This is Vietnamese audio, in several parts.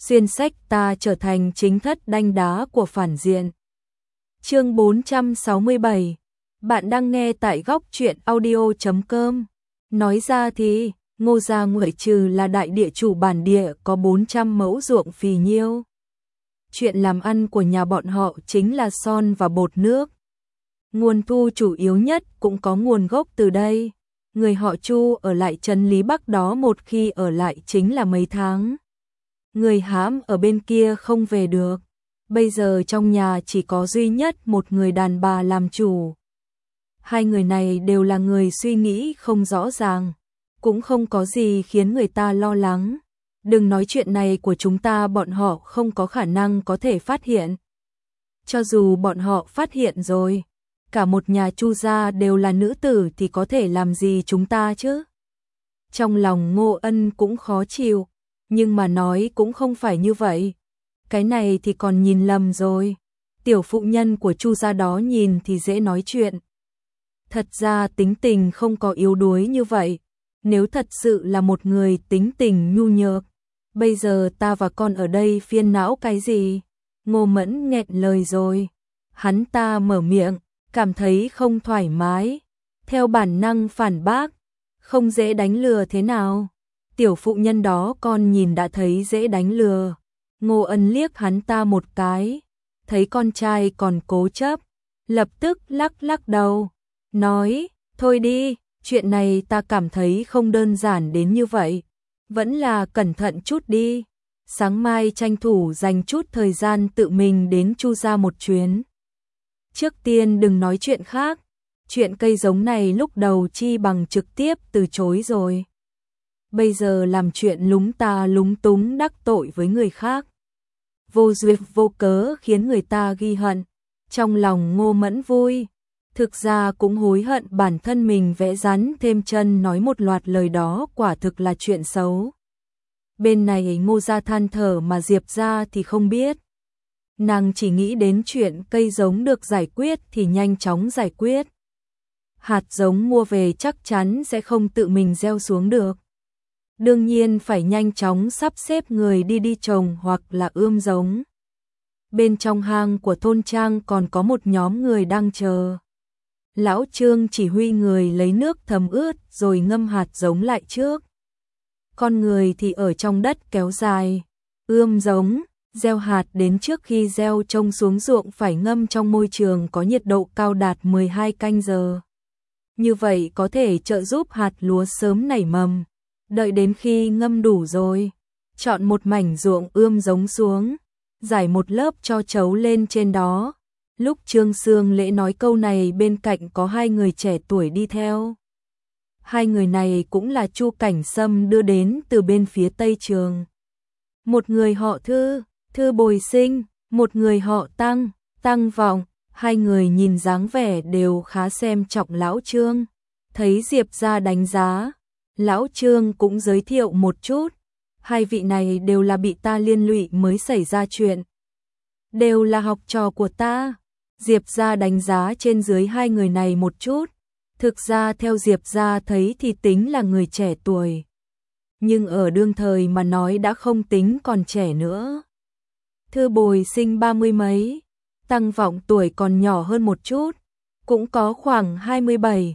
xuyên sách ta trở thành chính thất đanh đá của phản diện. Chương 467. Bạn đang nghe tại góc truyện audio.com. Nói ra thì, Ngô gia ngoại trừ là đại địa chủ bản địa có 400 mẫu ruộng phì nhiêu. Chuyện làm ăn của nhà bọn họ chính là son và bột nước. Nguồn thu chủ yếu nhất cũng có nguồn gốc từ đây. Người họ Chu ở lại trấn Lý Bắc đó một khi ở lại chính là mấy tháng. Người hãm ở bên kia không về được. Bây giờ trong nhà chỉ có duy nhất một người đàn bà làm chủ. Hai người này đều là người suy nghĩ không rõ ràng, cũng không có gì khiến người ta lo lắng. Đừng nói chuyện này của chúng ta, bọn họ không có khả năng có thể phát hiện. Cho dù bọn họ phát hiện rồi, cả một nhà Chu gia đều là nữ tử thì có thể làm gì chúng ta chứ? Trong lòng Ngô Ân cũng khó chịu, nhưng mà nói cũng không phải như vậy. Cái này thì còn nhìn lầm rồi. Tiểu phụ nhân của Chu gia đó nhìn thì dễ nói chuyện. Thật ra tính tình không có yếu đuối như vậy. Nếu thật sự là một người tính tình nhu nhược, bây giờ ta và con ở đây phiền não cái gì? Ngô Mẫn nghẹn lời rồi. Hắn ta mở miệng, cảm thấy không thoải mái. Theo bản năng phản bác, không dễ đánh lừa thế nào? Tiểu phụ nhân đó con nhìn đã thấy dễ đánh lừa. Ngô Ân liếc hắn ta một cái, thấy con trai còn cố chấp, lập tức lắc lắc đầu, nói, thôi đi, chuyện này ta cảm thấy không đơn giản đến như vậy, vẫn là cẩn thận chút đi, sáng mai tranh thủ dành chút thời gian tự mình đến Chu gia một chuyến. Trước tiên đừng nói chuyện khác, chuyện cây giống này lúc đầu chi bằng trực tiếp từ chối rồi. Bây giờ làm chuyện lúng ta lúng túng đắc tội với người khác, vô duyên vô cớ khiến người ta ghi hận. Trong lòng Ngô Mẫn vui, thực ra cũng hối hận bản thân mình vẽ rắn thêm chân nói một loạt lời đó, quả thực là chuyện xấu. Bên này Ngô gia than thở mà Diệp gia thì không biết. Nàng chỉ nghĩ đến chuyện cây giống được giải quyết thì nhanh chóng giải quyết. Hạt giống mua về chắc chắn sẽ không tự mình gieo xuống được. Đương nhiên phải nhanh chóng sắp xếp người đi trồng hoặc là ươm giống. Bên trong hang của thôn trang còn có một nhóm người đang chờ. Lão Trương chỉ huy người lấy nước thấm ướt rồi ngâm hạt giống lại trước. Con người thì ở trong đất kéo dài, ươm giống, gieo hạt, đến trước khi gieo trông xuống ruộng phải ngâm trong môi trường có nhiệt độ cao đạt 12 canh giờ. Như vậy có thể trợ giúp hạt lúa sớm nảy mầm. Đợi đến khi ngâm đủ rồi, chọn một mảnh ruộng ươm giống xuống, rải một lớp cho chấu lên trên đó. Lúc Trương Sương Lễ nói câu này bên cạnh có hai người trẻ tuổi đi theo. Hai người này cũng là Chu Cảnh Sâm đưa đến từ bên phía Tây Trường. Một người họ Thư, Thư Bồi Sinh, một người họ Tăng, Tăng Vọng. Hai người nhìn dáng vẻ đều khá xem trọng Lão Trương. Thấy Diệp gia đánh giá, Lão Trương cũng giới thiệu một chút. Hai vị này đều là bị ta liên lụy mới xảy ra chuyện, đều là học trò của ta. Diệp gia đánh giá trên dưới hai người này một chút. Thực ra theo Diệp gia thấy thì tính là người trẻ tuổi, nhưng ở đương thời mà nói đã không tính còn trẻ nữa. Thư Bồi Sinh 30 mấy, Tăng Vọng tuổi còn nhỏ hơn một chút, cũng có khoảng 27,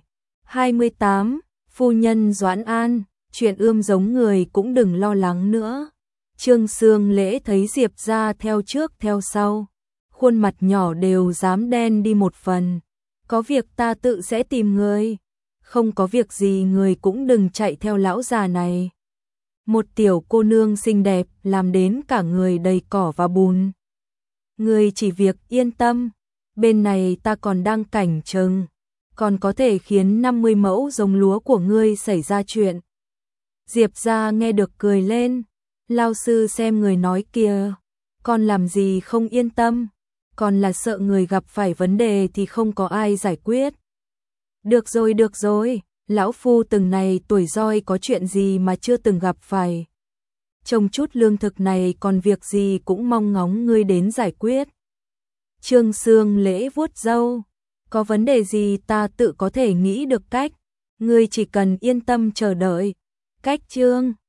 28. Phu nhân Doãn An, chuyện ươm giống người cũng đừng lo lắng nữa. Trương Sương Lễ thấy Diệp gia theo trước theo sau, khuôn mặt nhỏ đều dám đen đi một phần. Có việc ta tự sẽ tìm người, không có việc gì người cũng đừng chạy theo lão già này. Một tiểu cô nương xinh đẹp làm đến cả người đầy cỏ và bùn. Người chỉ việc yên tâm, bên này ta còn đang cảnh chừng, còn có thể khiến 50 mẫu giống lúa của ngươi xảy ra chuyện. Diệp gia nghe được cười lên, lao sư xem người nói kìa, con làm gì không yên tâm, còn là sợ người gặp phải vấn đề thì không có ai giải quyết. Được rồi, lão phu từng này tuổi roi có chuyện gì mà chưa từng gặp phải. Trông chút lương thực này còn việc gì cũng mong ngóng ngươi đến giải quyết. Trương Sương Lễ vuốt râu, có vấn đề gì ta tự có thể nghĩ được cách, ngươi chỉ cần yên tâm chờ đợi. Cách Trương